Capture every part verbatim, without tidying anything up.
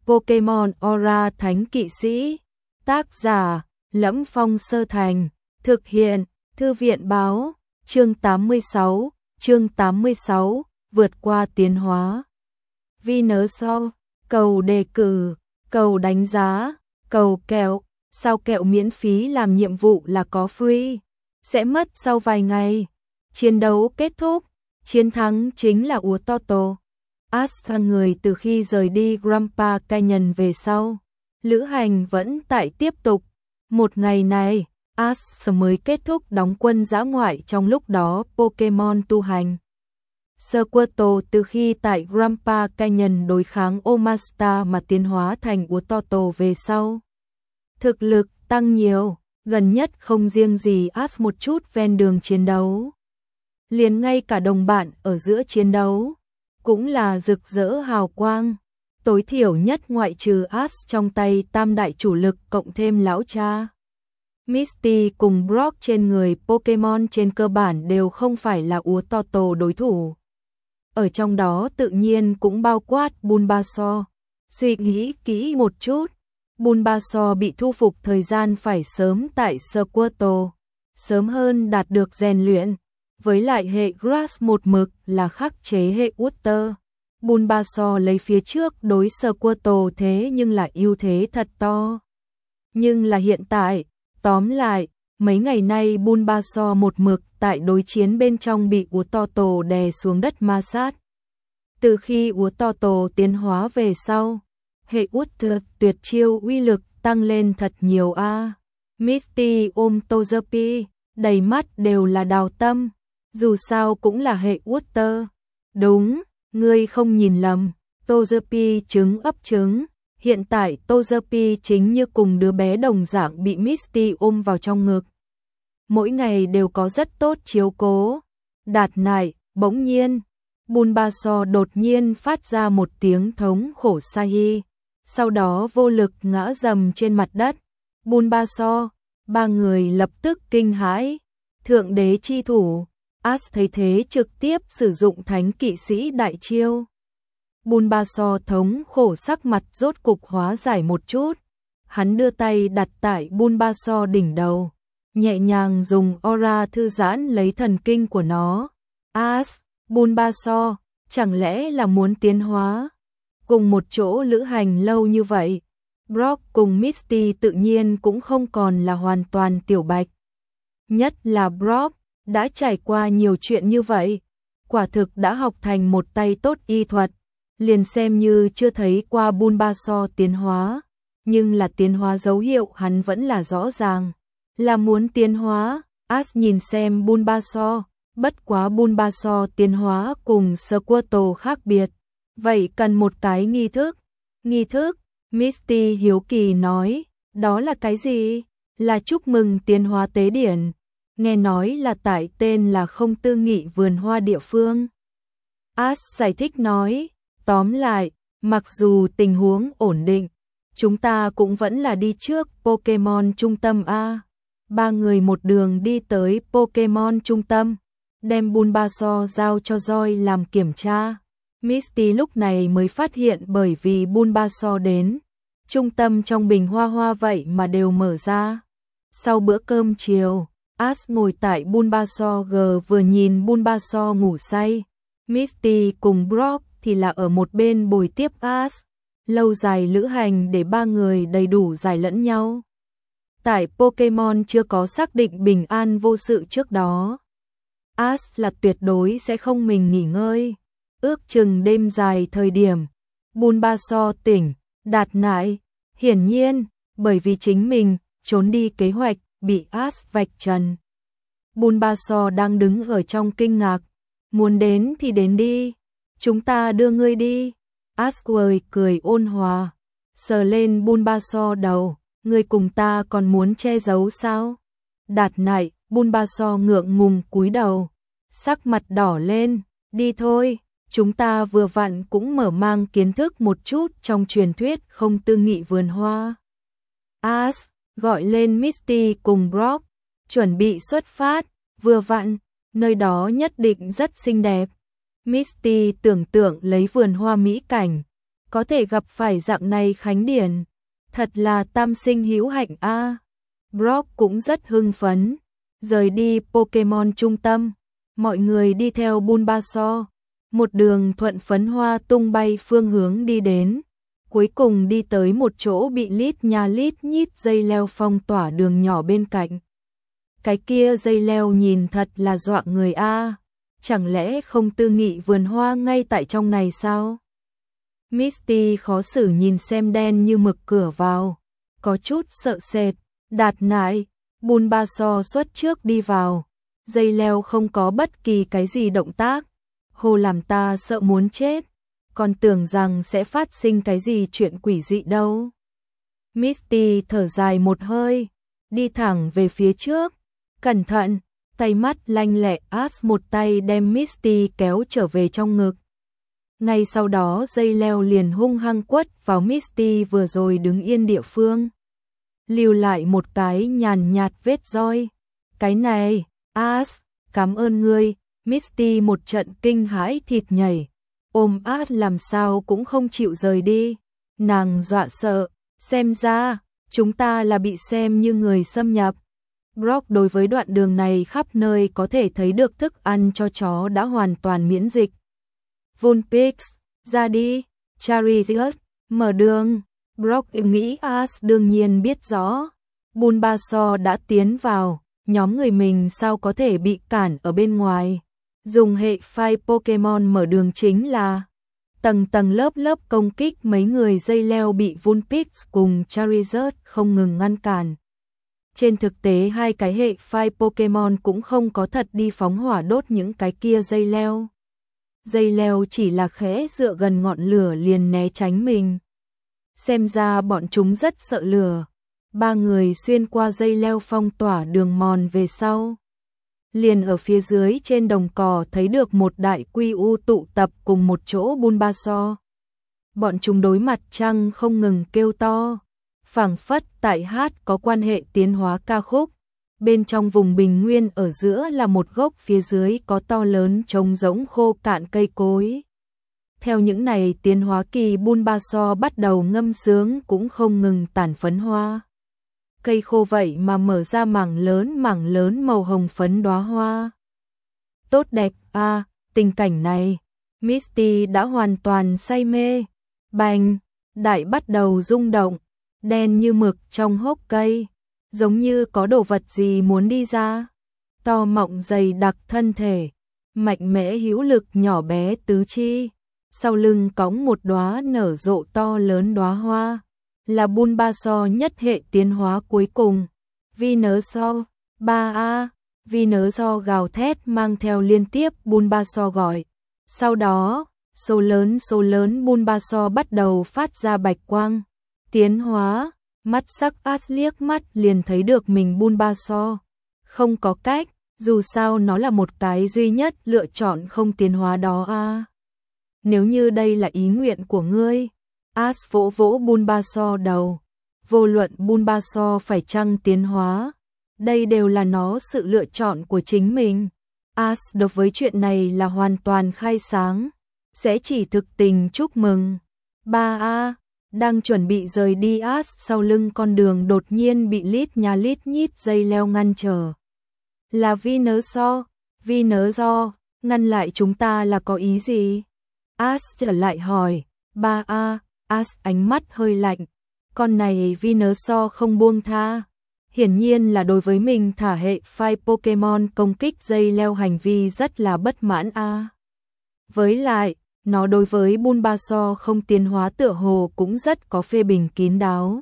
Pokemon Aura Thánh Kỵ Sĩ. Tác giả: Lẫm Phong Sơ Thành. Thực hiện: Thư viện báo. Chương tám mươi sáu. Chương tám mươi sáu. Vượt qua tiến hóa. Venusaur. Cầu đề cử, cầu đánh giá, cầu kẹo. Sao kẹo miễn phí làm nhiệm vụ là có free. Sẽ mất sau vài ngày. Chiến đấu kết thúc. Chiến thắng chính là Ua Toto. Ash người từ khi rời đi Grandpa Canyon về sau. Lữ hành vẫn tại tiếp tục. Một ngày này, Ash mới kết thúc đóng quân dã ngoại, trong lúc đó Pokemon tu hành. Squirtle từ khi tại Grandpa Canyon đối kháng Omastar mà tiến hóa thành Ua Toto về sau. Thực lực tăng nhiều, gần nhất không riêng gì Ash một chút ven đường chiến đấu. Liền ngay cả đồng bạn ở giữa chiến đấu, cũng là rực rỡ hào quang. Tối thiểu nhất ngoại trừ Ash trong tay tam đại chủ lực cộng thêm lão cha. Misty cùng Brock trên người Pokemon trên cơ bản đều không phải là Ua Toto đối thủ. Ở trong đó tự nhiên cũng bao quát Bulbasaur. Suy nghĩ kỹ một chút, Bulbasaur bị thu phục thời gian phải sớm tại Squirtle, sớm hơn đạt được rèn luyện, với lại hệ Grass một mực là khắc chế hệ Water. Bulbasaur lấy phía trước đối Squirtle thế nhưng là ưu thế thật to. Nhưng là hiện tại, tóm lại, mấy ngày nay Bulbasaur một mực tại đối chiến bên trong bị Ua Toto đè xuống đất ma sát. Từ khi Ua Toto tiến hóa về sau, hệ Water tuyệt chiêu uy lực tăng lên thật nhiều a. À. Misty ôm Togepi, đầy mắt đều là đào tâm, dù sao cũng là hệ Water. Đúng, ngươi không nhìn lầm, Togepi trứng ấp trứng. Hiện tại Togepi chính như cùng đứa bé đồng dạng bị Misty ôm vào trong ngực. Mỗi ngày đều có rất tốt chiếu cố. Đạt nại, bỗng nhiên, Bulbasaur đột nhiên phát ra một tiếng thống khổ sai, sau đó vô lực ngã rầm trên mặt đất. Bulbasaur, ba người lập tức kinh hãi. Thượng đế chi thủ, Ash thấy thế trực tiếp sử dụng Thánh Kỵ Sĩ đại chiêu. Bulbasaur thống khổ sắc mặt rốt cục hóa giải một chút. Hắn đưa tay đặt tại Bulbasaur đỉnh đầu, nhẹ nhàng dùng aura thư giãn lấy thần kinh của nó. Ash, Bulbasaur, chẳng lẽ là muốn tiến hóa? Cùng một chỗ lữ hành lâu như vậy, Brock cùng Misty tự nhiên cũng không còn là hoàn toàn tiểu bạch. Nhất là Brock, đã trải qua nhiều chuyện như vậy, quả thực đã học thành một tay tốt y thuật. Liền xem như chưa thấy qua Bulbasaur tiến hóa, nhưng là tiến hóa dấu hiệu hắn vẫn là rõ ràng, là muốn tiến hóa. Ash nhìn xem Bulbasaur, bất quá Bulbasaur tiến hóa cùng Squirtle khác biệt, vậy cần một cái nghi thức. Nghi thức? Misty hiếu kỳ nói, đó là cái gì? Là chúc mừng tiến hóa tế điển, nghe nói là tại tên là Không Tư Nghị vườn hoa địa phương. Ash giải thích nói, tóm lại, mặc dù tình huống ổn định, chúng ta cũng vẫn là đi trước Pokemon trung tâm a. Ba người một đường đi tới Pokemon trung tâm, đem Bulbasaur giao cho Joy làm kiểm tra. Misty lúc này mới phát hiện bởi vì Bulbasaur đến, trung tâm trong bình hoa hoa vậy mà đều mở ra. Sau bữa cơm chiều, Ash ngồi tại Bulbasaur G vừa nhìn Bulbasaur ngủ say. Misty cùng Brock thì là ở một bên bồi tiếp Ash. Lâu dài lữ hành để ba người đầy đủ giải lẫn nhau. Tại Pokemon chưa có xác định bình an vô sự trước đó, Ash là tuyệt đối sẽ không mình nghỉ ngơi. Ước chừng đêm dài thời điểm, Bulbasaur tỉnh, đạt nại. Hiển nhiên, bởi vì chính mình trốn đi kế hoạch bị Ash vạch trần. Bulbasaur đang đứng ở trong kinh ngạc. Muốn đến thì đến đi, chúng ta đưa ngươi đi. Ash cười, cười ôn hòa, sờ lên Bulbasaur đầu, ngươi cùng ta còn muốn che giấu sao? Đạt nại, Bulbasaur ngượng ngùng cúi đầu, sắc mặt đỏ lên, đi thôi, chúng ta vừa vặn cũng mở mang kiến thức một chút trong truyền thuyết Không Tư Nghị vườn hoa. Ash gọi lên Misty cùng Brock, chuẩn bị xuất phát, vừa vặn, nơi đó nhất định rất xinh đẹp. Misty tưởng tượng lấy vườn hoa mỹ cảnh, có thể gặp phải dạng này Khánh Điển, thật là tam sinh hữu hạnh a. À. Brock cũng rất hưng phấn, rời đi Pokemon trung tâm, mọi người đi theo Bulbasaur, một đường thuận phấn hoa tung bay phương hướng đi đến, cuối cùng đi tới một chỗ bị lít nha lít nhít dây leo phong tỏa đường nhỏ bên cạnh. Cái kia dây leo nhìn thật là dọa người a, à. Chẳng lẽ không tư nghị vườn hoa ngay tại trong này sao? Misty khó xử nhìn xem đen như mực cửa vào, có chút sợ sệt, Đạt nại, Bulbasaur xuất trước đi vào, dây leo không có bất kỳ cái gì động tác, hồ làm ta sợ muốn chết, còn tưởng rằng sẽ phát sinh cái gì chuyện quỷ dị đâu. Misty thở dài một hơi, đi thẳng về phía trước, cẩn thận, tay mắt lanh lẹ Ash một tay đem Misty kéo trở về trong ngực. Ngay sau đó dây leo liền hung hăng quất vào Misty vừa rồi đứng yên địa phương, lưu lại một cái nhàn nhạt vết roi. Cái này, Ash, cảm ơn ngươi. Misty một trận kinh hãi thịt nhảy, ôm Ash làm sao cũng không chịu rời đi, nàng dọa sợ, xem ra, chúng ta là bị xem như người xâm nhập. Brock đối với đoạn đường này khắp nơi có thể thấy được thức ăn cho chó đã hoàn toàn miễn dịch. Vulpix, ra đi, Charizard, mở đường. Brock nghĩ Ash đương nhiên biết rõ, Bulbasaur đã tiến vào, nhóm người mình sao có thể bị cản ở bên ngoài. Dùng hệ phai Pokemon mở đường chính là tầng tầng lớp lớp công kích, mấy người dây leo bị Vulpix cùng Charizard không ngừng ngăn cản. Trên thực tế hai cái hệ phai Pokemon cũng không có thật đi phóng hỏa đốt những cái kia dây leo. Dây leo chỉ là khẽ dựa gần ngọn lửa liền né tránh mình. Xem ra bọn chúng rất sợ lửa. Ba người xuyên qua dây leo phong tỏa đường mòn về sau. Liền ở phía dưới trên đồng cỏ thấy được một đại quy u tụ tập cùng một chỗ Bulbasaur. Bọn chúng đối mặt trăng không ngừng kêu to, phảng phất tại hát có quan hệ tiến hóa ca khúc. Bên trong vùng bình nguyên ở giữa là một gốc, phía dưới có to lớn trống rỗng khô cạn cây cối. Theo những này tiến hóa kỳ, Bulbasaur bắt đầu ngâm sướng cũng không ngừng tản phấn hoa. Cây khô vậy mà mở ra mảng lớn mảng lớn màu hồng phấn đóa hoa. Tốt đẹp a, à, tình cảnh này, Misty đã hoàn toàn say mê. Bành, đại bắt đầu rung động, đen như mực trong hốc cây, giống như có đồ vật gì muốn đi ra. To mọng dày đặc thân thể, mạnh mẽ hữu lực nhỏ bé tứ chi, sau lưng cõng một đóa nở rộ to lớn đóa hoa, là Bulbasaur nhất hệ tiến hóa cuối cùng. Venusaur, ba a, Venusaur gào thét mang theo liên tiếp Bulbasaur gọi. Sau đó, số lớn số lớn Bulbasaur bắt đầu phát ra bạch quang, tiến hóa. Mắt sắc Ash liếc mắt liền thấy được mình Bulbasaur. Không có cách, dù sao nó là một cái duy nhất lựa chọn không tiến hóa đó a. À. Nếu như đây là ý nguyện của ngươi, Ash vỗ vỗ Bulbasaur đầu. Vô luận Bulbasaur phải chăng tiến hóa, đây đều là nó sự lựa chọn của chính mình. Ash đối với chuyện này là hoàn toàn khai sáng, sẽ chỉ thực tình chúc mừng. ba a, đang chuẩn bị rời đi Ash sau lưng con đường đột nhiên bị lít nha lít nhít dây leo ngăn trở. Là Venusaur, Venusaur, ngăn lại chúng ta là có ý gì? Ash trở lại hỏi. ba a, Ash ánh mắt hơi lạnh. Con này Venusaur không buông tha. Hiển nhiên là đối với mình thả hệ phai Pokemon công kích dây leo hành vi rất là bất mãn a. À. Với lại, nó đối với Bulbasaur không tiến hóa tựa hồ cũng rất có phê bình kín đáo.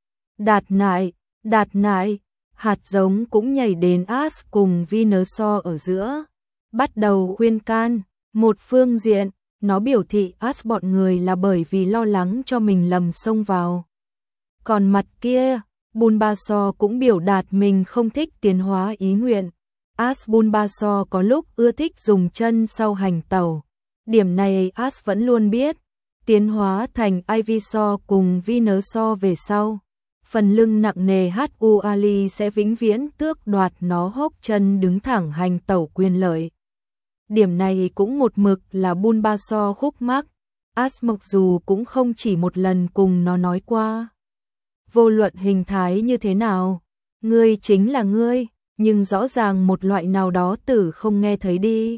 Đạt nại, đạt nại, hạt giống cũng nhảy đến Ash cùng Venusaur ở giữa. Bắt đầu khuyên can, một phương diện, nó biểu thị Ash bọn người là bởi vì lo lắng cho mình lầm xông vào. Còn mặt kia, Bulbasaur cũng biểu đạt mình không thích tiến hóa ý nguyện. Ash Bulbasaur có lúc ưa thích dùng chân sau hành tẩu. Điểm này Ash vẫn luôn biết. Tiến hóa thành Ivysaur cùng Venusaur về sau, phần lưng nặng nề Huali sẽ vĩnh viễn tước đoạt nó hốc chân đứng thẳng hành tẩu quyền lợi. Điểm này cũng một mực là Bulbasaur khúc mắc. As mặc dù cũng không chỉ một lần cùng nó nói qua. Vô luận hình thái như thế nào, ngươi chính là ngươi, nhưng rõ ràng một loại nào đó tử không nghe thấy đi.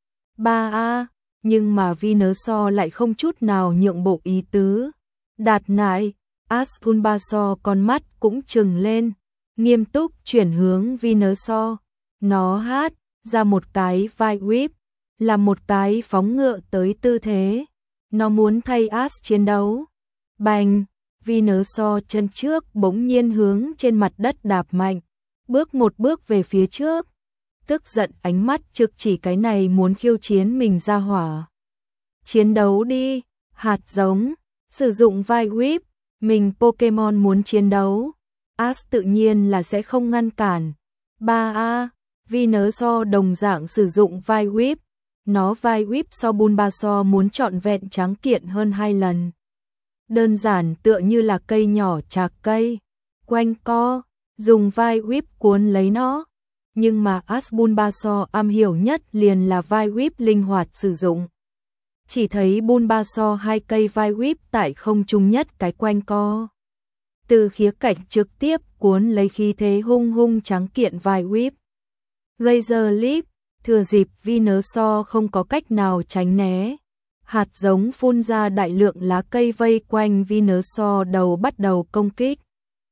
Ba a, nhưng mà Venusaur lại không chút nào nhượng bộ ý tứ. Đạt nại, As Bulbasaur con mắt cũng trừng lên, nghiêm túc chuyển hướng Venusaur. Nó hát ra một cái vai whip, là một cái phóng ngựa tới tư thế. Nó muốn thay As chiến đấu. Bành, Venusaur chân trước bỗng nhiên hướng trên mặt đất đạp mạnh, bước một bước về phía trước. Tức giận ánh mắt trực chỉ cái này muốn khiêu chiến mình ra hỏa. Chiến đấu đi, hạt giống, sử dụng vai whip, mình Pokemon muốn chiến đấu. As tự nhiên là sẽ không ngăn cản. ba a, Venusaur đồng dạng sử dụng vai whip. Nó vai whip so Bulbasaur muốn trọn vẹn tráng kiện hơn hai lần. Đơn giản tựa như là cây nhỏ chạc cây, quanh co, dùng vai whip cuốn lấy nó. Nhưng mà As Bulbasaur am hiểu nhất liền là vai whip linh hoạt sử dụng. Chỉ thấy Bulbasaur hai cây vai whip tại không trung nhất cái quanh co. Từ khía cạnh trực tiếp cuốn lấy khí thế hung hung tráng kiện vai whip. Razor Leaf, thừa dịp Venusaur không có cách nào tránh né. Hạt giống phun ra đại lượng lá cây vây quanh Venusaur đầu bắt đầu công kích.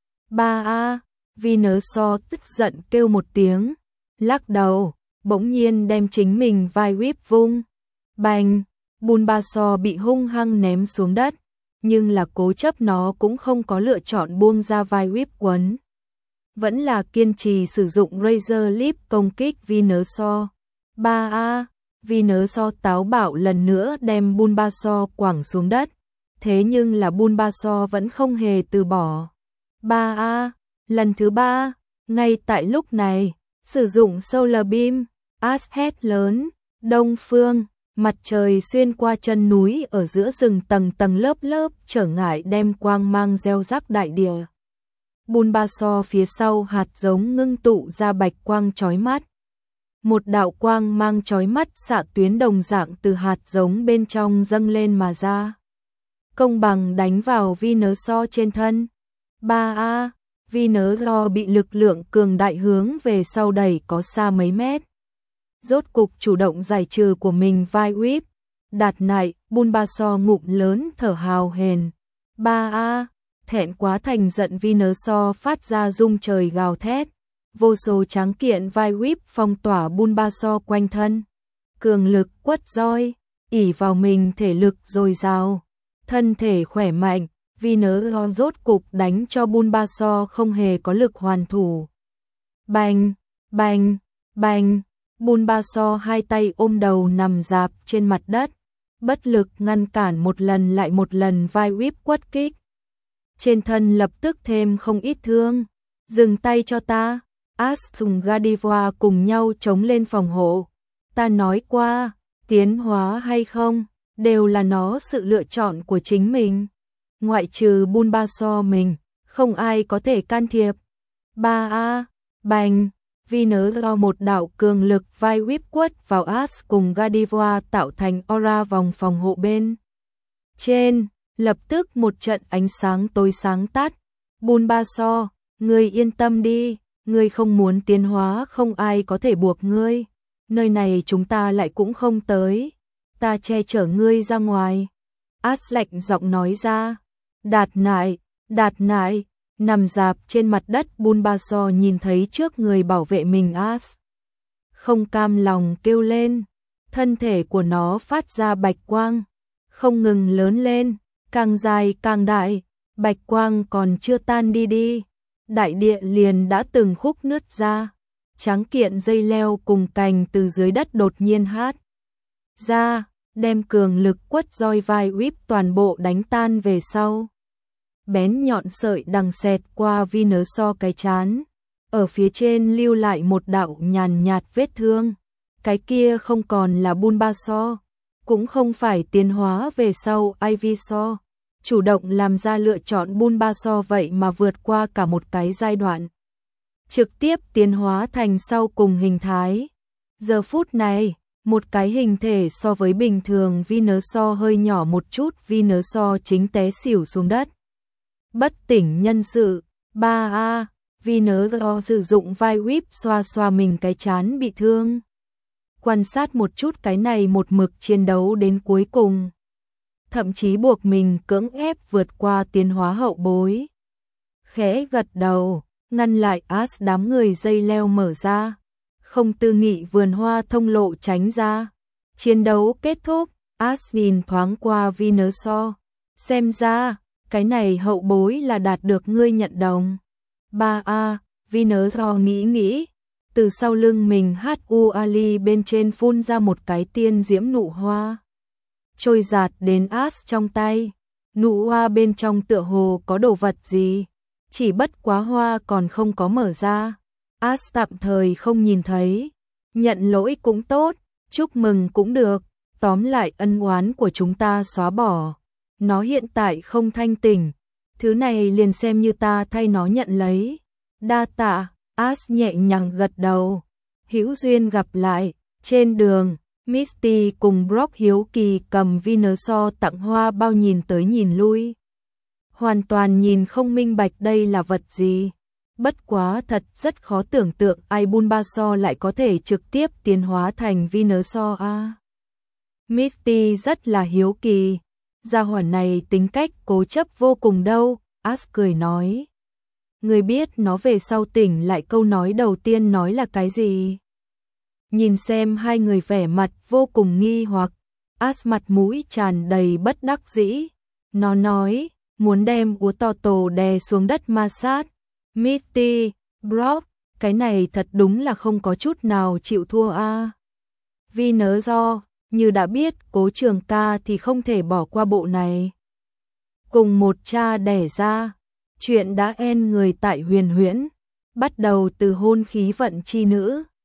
ba a, Venusaur tức giận kêu một tiếng, lắc đầu, bỗng nhiên đem chính mình vai whip vung. Bành, Bulbasaur bị hung hăng ném xuống đất, nhưng là cố chấp nó cũng không có lựa chọn buông ra vai whip quấn. Vẫn là kiên trì sử dụng Razor Leaf công kích Venusaur. ba a, Venusaur táo bạo lần nữa đem Bulbasaur quẳng xuống đất, thế nhưng là Bulbasaur vẫn không hề từ bỏ. ba a, lần thứ ba, ngay tại lúc này, sử dụng Solar Beam, As hét lớn, đông phương, mặt trời xuyên qua chân núi ở giữa rừng tầng tầng lớp lớp trở ngại đem quang mang gieo rắc đại địa. Bulbasaur phía sau hạt giống ngưng tụ ra bạch quang chói mắt. Một đạo quang mang chói mắt xạ tuyến đồng dạng từ hạt giống bên trong dâng lên mà ra. Công bằng đánh vào Venusaur trên thân. ba a, Venusaur bị lực lượng cường đại hướng về sau đẩy có xa mấy mét. Rốt cục chủ động giải trừ của mình vai whip. Đạt nại, Bulbasaur ngụm lớn thở hào hền. ba a, thẹn quá thành giận Venusaur phát ra rung trời gào thét. Vô số tráng kiện vai whip phong tỏa Bulbasaur quanh thân. Cường lực quất roi, ỷ vào mình thể lực dồi dào, thân thể khỏe mạnh, Venusaur rốt cục đánh cho Bulbasaur không hề có lực hoàn thủ. Bành, bành, bành, Bulbasaur hai tay ôm đầu nằm rạp trên mặt đất, bất lực ngăn cản một lần lại một lần vai whip quất kích. Trên thân lập tức thêm không ít thương. Dừng tay cho ta. As cùng Gardevoir cùng nhau chống lên phòng hộ. Ta nói qua, tiến hóa hay không, đều là nó sự lựa chọn của chính mình. Ngoại trừ Bulbasaur mình, không ai có thể can thiệp. ba a, bành, Venusaur một đạo cường lực vai whip quất vào As cùng Gardevoir tạo thành aura vòng phòng hộ bên trên, lập tức một trận ánh sáng tối sáng tắt. Bulbasaur, ngươi yên tâm đi. Ngươi không muốn tiến hóa không ai có thể buộc ngươi. Nơi này chúng ta lại cũng không tới. Ta che chở ngươi ra ngoài. As lạnh giọng nói ra. Đạt nại, đạt nại, nằm rạp trên mặt đất Bulbasaur nhìn thấy trước người bảo vệ mình As. Không cam lòng kêu lên. Thân thể của nó phát ra bạch quang. Không ngừng lớn lên, càng dài càng đại. Bạch quang còn chưa tan đi đi. Đại địa liền đã từng khúc nứt ra, tráng kiện dây leo cùng cành từ dưới đất đột nhiên hát ra, đem cường lực quất roi vai whip toàn bộ đánh tan về sau. Bén nhọn sợi đằng xẹt qua Venusaur cái chán, ở phía trên lưu lại một đạo nhàn nhạt vết thương. Cái kia không còn là Bulbasaur, cũng không phải tiến hóa về sau Ivysaur. Chủ động làm ra lựa chọn Bulbasaur vậy mà vượt qua cả một cái giai đoạn. Trực tiếp tiến hóa thành sau cùng hình thái. Giờ phút này, Một cái hình thể so với bình thường Venusaur hơi nhỏ một chút, Venusaur chính té xỉu xuống đất. Bất tỉnh nhân sự. ba A. Venusaur sử dụng vai whip xoa xoa mình cái trán bị thương. Quan sát một chút cái này một mực chiến đấu đến cuối cùng. Thậm chí buộc mình cưỡng ép vượt qua tiến hóa hậu bối. Khẽ gật đầu, ngăn lại Ash, đám người dây leo mở ra. Không tư nghị vườn hoa thông lộ tránh ra. Chiến đấu kết thúc, Ash nhìn thoáng qua Venusaur. Xem ra, cái này hậu bối là đạt được ngươi nhận đồng. ba A. Venusaur nghĩ nghĩ. Từ sau lưng mình Hu Ali bên trên phun ra một cái tiên diễm nụ hoa. Trôi giạt đến Ash trong tay. Nụ hoa bên trong tựa hồ có đồ vật gì. Chỉ bất quá hoa còn không có mở ra. Ash tạm thời không nhìn thấy. Nhận lỗi cũng tốt, chúc mừng cũng được. Tóm lại ân oán của chúng ta xóa bỏ. Nó hiện tại không thanh tỉnh. Thứ này liền xem như ta thay nó nhận lấy. Đa tạ. Ash nhẹ nhàng gật đầu. Hữu duyên gặp lại. Trên đường, Misty cùng Brock hiếu kỳ cầm Venusaur tặng hoa bao nhìn tới nhìn lui. Hoàn toàn nhìn không minh bạch đây là vật gì. Bất quá thật rất khó tưởng tượng ai Bulbasaur lại có thể trực tiếp tiến hóa thành Venusaur a. Misty rất là hiếu kỳ. Gia hỏa này tính cách cố chấp vô cùng đâu. Ash cười nói. Người biết nó về sau tỉnh lại câu nói đầu tiên nói là cái gì? Nhìn xem hai người vẻ mặt vô cùng nghi hoặc. Ash mặt mũi tràn đầy bất đắc dĩ. Nó nói, muốn đem Úa To Tổ đè xuống đất ma sát. Misty, Brock, cái này thật đúng là không có chút nào chịu thua a. À. Venusaur, như đã biết Cố Trường Ca thì không thể bỏ qua bộ này. Cùng một cha đẻ ra, chuyện đã en người tại Huyền Huyễn, bắt đầu từ hôn khí vận chi nữ.